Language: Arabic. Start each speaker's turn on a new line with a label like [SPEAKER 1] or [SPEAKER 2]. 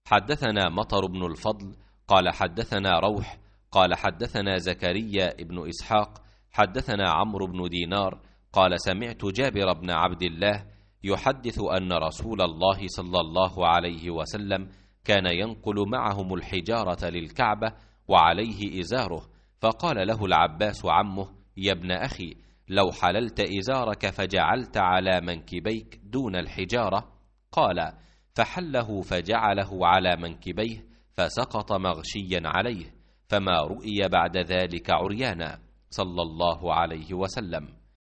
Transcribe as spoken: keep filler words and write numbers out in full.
[SPEAKER 1] حدثنا مطر بن الفضل قال حدثنا روح قال حدثنا زكريا بن إسحاق حدثنا عمرو بن دينار قال سمعت جابر بن عبد الله يحدث أن رسول الله صلى الله عليه وسلم كان ينقل معهم الحجارة للكعبة وعليه إزاره، فقال له العباس عمه: يا ابن أخي، لو حللت إزارك فجعلت على منكبيك دون الحجارة. قال: فحله فجعله على منكبيه فسقط مغشيا عليه، فما رؤي بعد ذلك عريانا، صلى الله عليه وسلم.